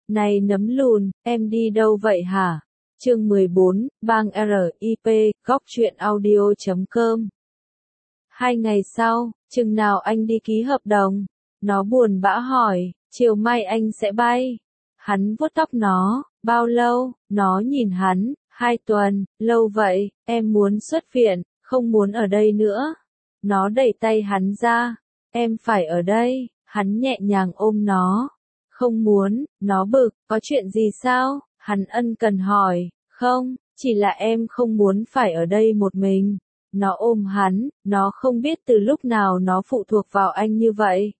Này nấm lùn, em đi đâu vậy hả? Chương 14, bang RIP, góc truyện audio.com. 2 ngày sau, chừng nào anh đi ký hợp đồng? Nó buồn bã hỏi, chiều mai anh sẽ bay. Hắn vuốt tóc nó, bao lâu? Nó nhìn hắn, 2 tuần, lâu vậy, em muốn xuất viện, không muốn ở đây nữa. Nó đẩy tay hắn ra, em phải ở đây, hắn nhẹ nhàng ôm nó. Không muốn, nó bực, có chuyện gì sao? Hắn ân cần hỏi, không, chỉ là em không muốn phải ở đây một mình. Nó ôm hắn, nó không biết từ lúc nào nó phụ thuộc vào anh như vậy.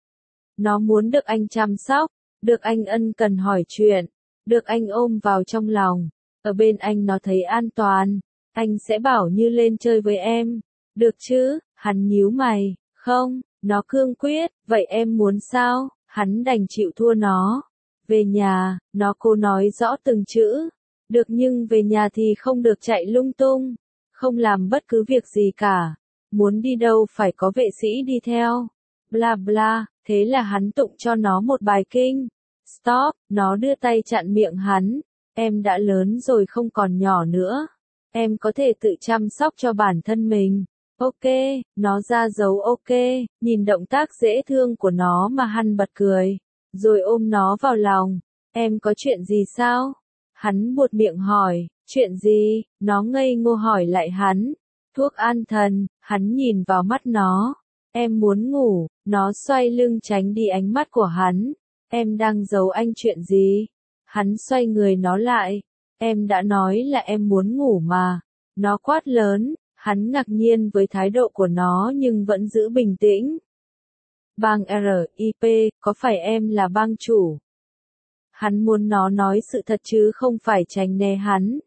Nó muốn được anh chăm sóc, được anh ân cần hỏi chuyện, được anh ôm vào trong lòng. Ở bên anh nó thấy an toàn, anh sẽ bảo như lên chơi với em. Được chứ? Hắn nhíu mày, không, nó cương quyết, vậy em muốn sao? Hắn đành chịu thua nó. Về nhà, nó cố nói rõ từng chữ. Được nhưng về nhà thì không được chạy lung tung. Không làm bất cứ việc gì cả. Muốn đi đâu phải có vệ sĩ đi theo. Bla bla, thế là hắn tụng cho nó một bài kinh. Stop, nó đưa tay chặn miệng hắn. Em đã lớn rồi không còn nhỏ nữa. Em có thể tự chăm sóc cho bản thân mình. Ok, nó ra dấu ok, nhìn động tác dễ thương của nó mà hắn bật cười, rồi ôm nó vào lòng. Em có chuyện gì sao? Hắn buột miệng hỏi, chuyện gì? Nó ngây ngô hỏi lại hắn. Thuốc an thần, hắn nhìn vào mắt nó. Em muốn ngủ, nó xoay lưng tránh đi ánh mắt của hắn. Em đang giấu anh chuyện gì? Hắn xoay người nó lại. Em đã nói là em muốn ngủ mà. Nó quát lớn. Hắn ngạc nhiên với thái độ của nó nhưng vẫn giữ bình tĩnh. Bang RIP, có phải em là bang chủ? Hắn muốn nó nói sự thật chứ không phải tránh né hắn.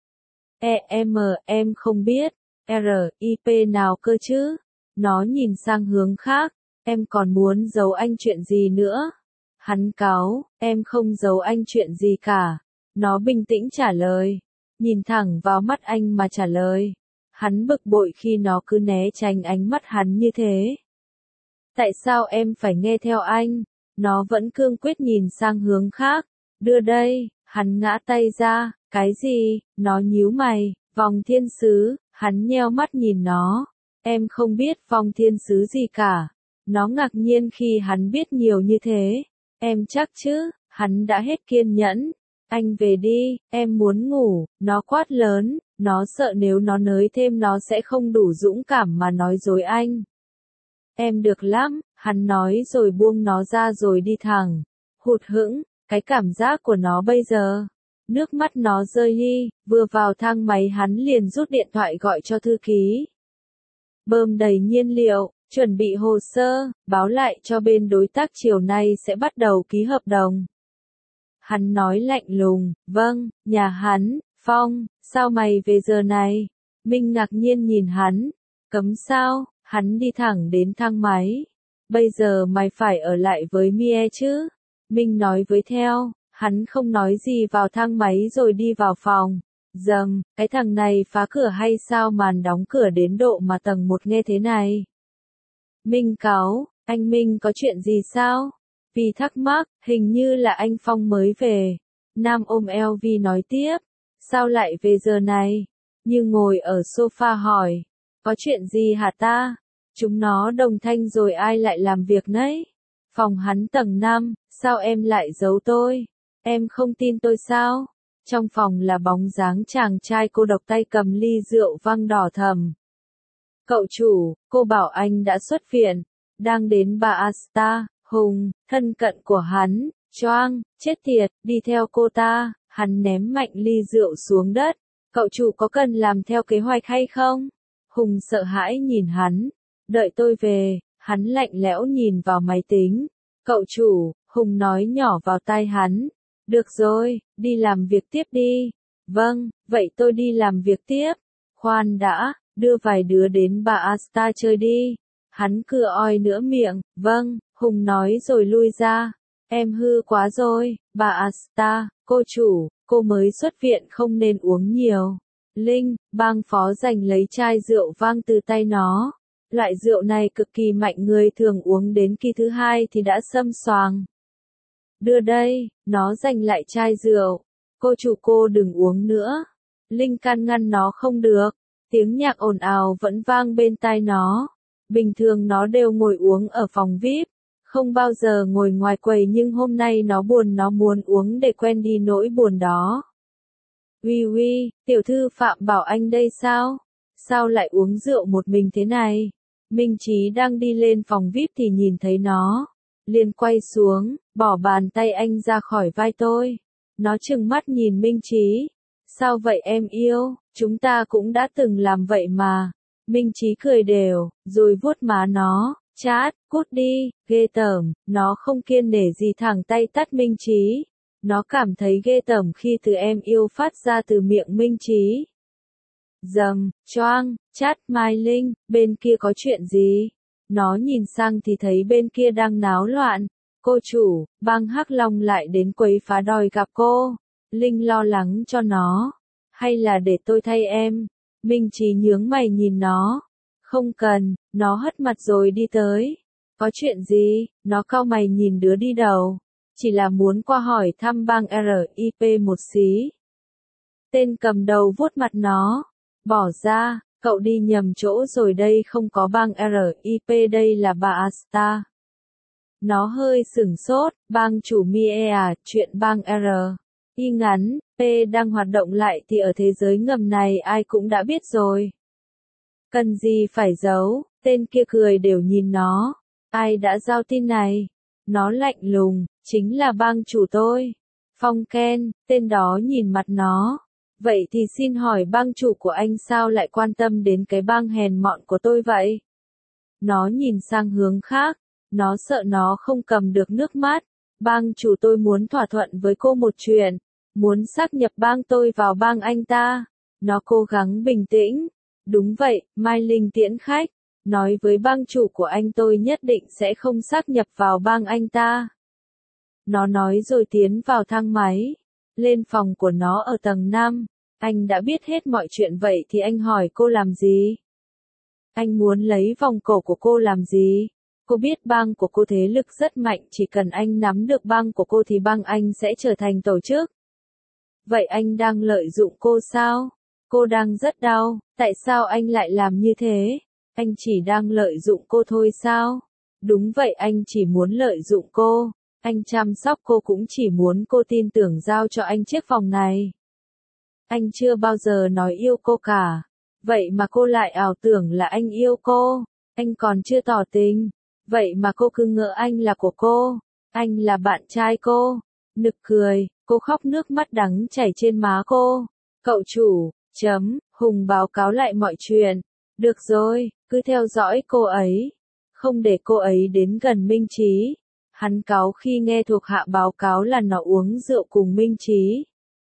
Em không biết. RIP nào cơ chứ? Nó nhìn sang hướng khác. Em còn muốn giấu anh chuyện gì nữa? Hắn cáu, em không giấu anh chuyện gì cả. Nó bình tĩnh trả lời. Nhìn thẳng vào mắt anh mà trả lời. Hắn bực bội khi nó cứ né tránh ánh mắt hắn như thế. Tại sao em phải nghe theo anh? Nó vẫn cương quyết nhìn sang hướng khác. Đưa đây, hắn ngã tay ra, cái gì? Nó nhíu mày, vòng thiên sứ, hắn nheo mắt nhìn nó. Em không biết vòng thiên sứ gì cả. Nó ngạc nhiên khi hắn biết nhiều như thế. Em chắc chứ, hắn đã hết kiên nhẫn. Anh về đi, em muốn ngủ, nó quát lớn. Nó sợ nếu nó nới thêm nó sẽ không đủ dũng cảm mà nói dối anh. Em được lắm, hắn nói rồi buông nó ra rồi đi thẳng. Hụt hẫng, cái cảm giác của nó bây giờ. Nước mắt nó rơi đi, vừa vào thang máy hắn liền rút điện thoại gọi cho thư ký. Bơm đầy nhiên liệu, chuẩn bị hồ sơ, báo lại cho bên đối tác chiều nay sẽ bắt đầu ký hợp đồng. Hắn nói lạnh lùng, vâng, nhà hắn. Phong, sao mày về giờ này? Minh ngạc nhiên nhìn hắn. Cấm sao? Hắn đi thẳng đến thang máy. Bây giờ mày phải ở lại với Mie chứ? Minh nói với theo. Hắn không nói gì vào thang máy rồi đi vào phòng. Dầm, cái thằng này phá cửa hay sao màn đóng cửa đến độ mà tầng 1 nghe thế này? Minh cáu, anh Minh có chuyện gì sao? Vì thắc mắc, hình như là anh Phong mới về. Nam ôm eo Vi nói tiếp. Sao lại về giờ này? Như ngồi ở sofa hỏi. Có chuyện gì hả ta? Chúng nó đồng thanh rồi ai lại làm việc nấy? Phòng hắn tầng 5, sao em lại giấu tôi? Em không tin tôi sao? Trong phòng là bóng dáng chàng trai cô độc tay cầm ly rượu vang đỏ thầm. Cậu chủ, cô bảo anh đã xuất viện. Đang đến Bà Asta, Hùng, thân cận của hắn. Choang, chết tiệt, đi theo cô ta. Hắn ném mạnh ly rượu xuống đất. Cậu chủ có cần làm theo kế hoạch hay không? Hùng sợ hãi nhìn hắn. Đợi tôi về, hắn lạnh lẽo nhìn vào máy tính. Cậu chủ, Hùng nói nhỏ vào tai hắn. Được rồi, đi làm việc tiếp đi. Vâng, vậy tôi đi làm việc tiếp. Khoan đã, đưa vài đứa đến Bà Asta chơi đi. Hắn cứ oi nữa miệng. Vâng, Hùng nói rồi lui ra. Em hư quá rồi, Bà Asta, cô chủ, cô mới xuất viện không nên uống nhiều. Linh, bang phó giành lấy chai rượu vang từ tay nó. Loại rượu này cực kỳ mạnh người thường uống đến kỳ thứ 2 thì đã xâm xoàng. đưa đây, nó giành lại chai rượu. Cô đừng uống nữa. Linh can ngăn nó không được. Tiếng nhạc ồn ào vẫn vang bên tai nó. Bình thường nó đều ngồi uống ở phòng VIP, không bao giờ ngồi ngoài quầy, nhưng hôm nay nó buồn, nó muốn uống để quên đi nỗi buồn đó. Uy, tiểu thư Phạm Bảo Anh đây sao? Sao lại uống rượu một mình thế này? Minh Chí đang đi lên phòng VIP thì nhìn thấy nó. Liền quay xuống, bỏ bàn tay anh ra khỏi vai tôi. Nó trừng mắt nhìn Minh Chí. Sao vậy em yêu, chúng ta cũng đã từng làm vậy mà. Minh Chí cười đều, rồi vuốt má nó. Chát, cút đi, ghê tởm. Nó không kiêng nể gì thẳng tay tát Minh Chí. Nó cảm thấy ghê tởm khi từ em yêu phát ra từ miệng Minh Chí. Dầm, choang, chát Mai Linh, bên kia có chuyện gì? Nó nhìn sang thì thấy bên kia đang náo loạn. Cô chủ, bang Hắc Long lại đến quấy phá đòi gặp cô. Linh lo lắng cho nó. Hay là để tôi thay em? Minh Chí nhướng mày nhìn nó. Không cần, nó hất mặt rồi đi tới. Có chuyện gì? Nó cau mày nhìn đứa đi đầu. Chỉ là muốn qua hỏi thăm bang RIP một xí. Tên cầm đầu vuốt mặt nó. Bỏ ra, cậu đi nhầm chỗ rồi, đây không có bang RIP, đây là bà Asta. Nó hơi sửng sốt. Bang chủ Mie à, chuyện bang R.I ngắn, P đang hoạt động lại thì ở thế giới ngầm này ai cũng đã biết rồi. Cần gì phải giấu, tên kia cười đều nhìn nó. Ai đã giao tin này? Nó lạnh lùng, chính là bang chủ tôi. Phong Ken, tên đó nhìn mặt nó. Vậy thì xin hỏi bang chủ của anh sao lại quan tâm đến cái bang hèn mọn của tôi vậy? Nó nhìn sang hướng khác. Nó sợ nó không cầm được nước mắt. Bang chủ tôi muốn thỏa thuận với cô một chuyện. Muốn sáp nhập bang tôi vào bang anh ta. Nó cố gắng bình tĩnh. Đúng vậy, Mai Linh tiễn khách. Nói với bang chủ của anh tôi nhất định sẽ không sáp nhập vào bang anh ta. Nó nói rồi tiến vào thang máy. Lên phòng của nó ở tầng 5. Anh đã biết hết mọi chuyện, vậy thì anh hỏi cô làm gì? Anh muốn lấy vòng cổ của cô làm gì? Cô biết bang của cô thế lực rất mạnh, chỉ cần anh nắm được bang của cô thì bang anh sẽ trở thành tổ chức. Vậy anh đang lợi dụng cô sao? Cô đang rất đau, tại sao anh lại làm như thế? Anh chỉ đang lợi dụng cô thôi sao? Đúng vậy, anh chỉ muốn lợi dụng cô. Anh chăm sóc cô cũng chỉ muốn cô tin tưởng giao cho anh chiếc vòng này. Anh chưa bao giờ nói yêu cô cả. Vậy mà cô lại ảo tưởng là anh yêu cô. Anh còn chưa tỏ tình. Vậy mà cô cứ ngỡ anh là của cô. Anh là bạn trai cô. Nực cười, cô khóc nước mắt đắng chảy trên má cô. Cậu chủ, Hùng báo cáo lại mọi chuyện. Được rồi, cứ theo dõi cô ấy. Không để cô ấy đến gần Minh Chí. Hắn cáu khi nghe thuộc hạ báo cáo là nó uống rượu cùng Minh Chí.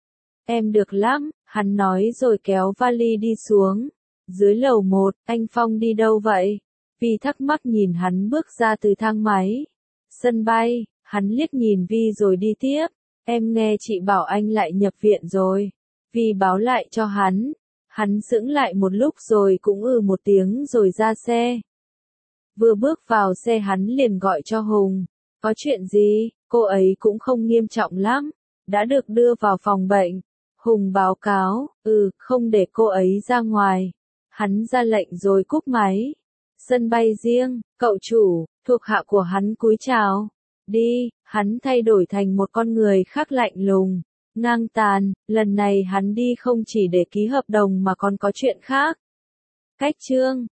Em được lắm, hắn nói rồi kéo vali đi xuống. Dưới lầu 1, anh Phong đi đâu vậy? Vi thắc mắc nhìn hắn bước ra từ thang máy. Sân bay, hắn liếc nhìn Vi rồi đi tiếp. Em nghe chị bảo anh lại nhập viện rồi. Vi báo lại cho hắn. Hắn sững lại một lúc rồi cũng một tiếng rồi ra xe. Vừa bước vào xe hắn liền gọi cho Hùng. Có chuyện gì? Cô ấy cũng không nghiêm trọng lắm. Đã được đưa vào phòng bệnh. Hùng báo cáo, không để cô ấy ra ngoài. Hắn ra lệnh rồi cúp máy. Sân bay riêng, cậu chủ, thuộc hạ của hắn cúi chào. Đi, hắn thay đổi thành một con người khác lạnh lùng, ngang tàn, lần này hắn đi không chỉ để ký hợp đồng mà còn có chuyện khác. Cách chương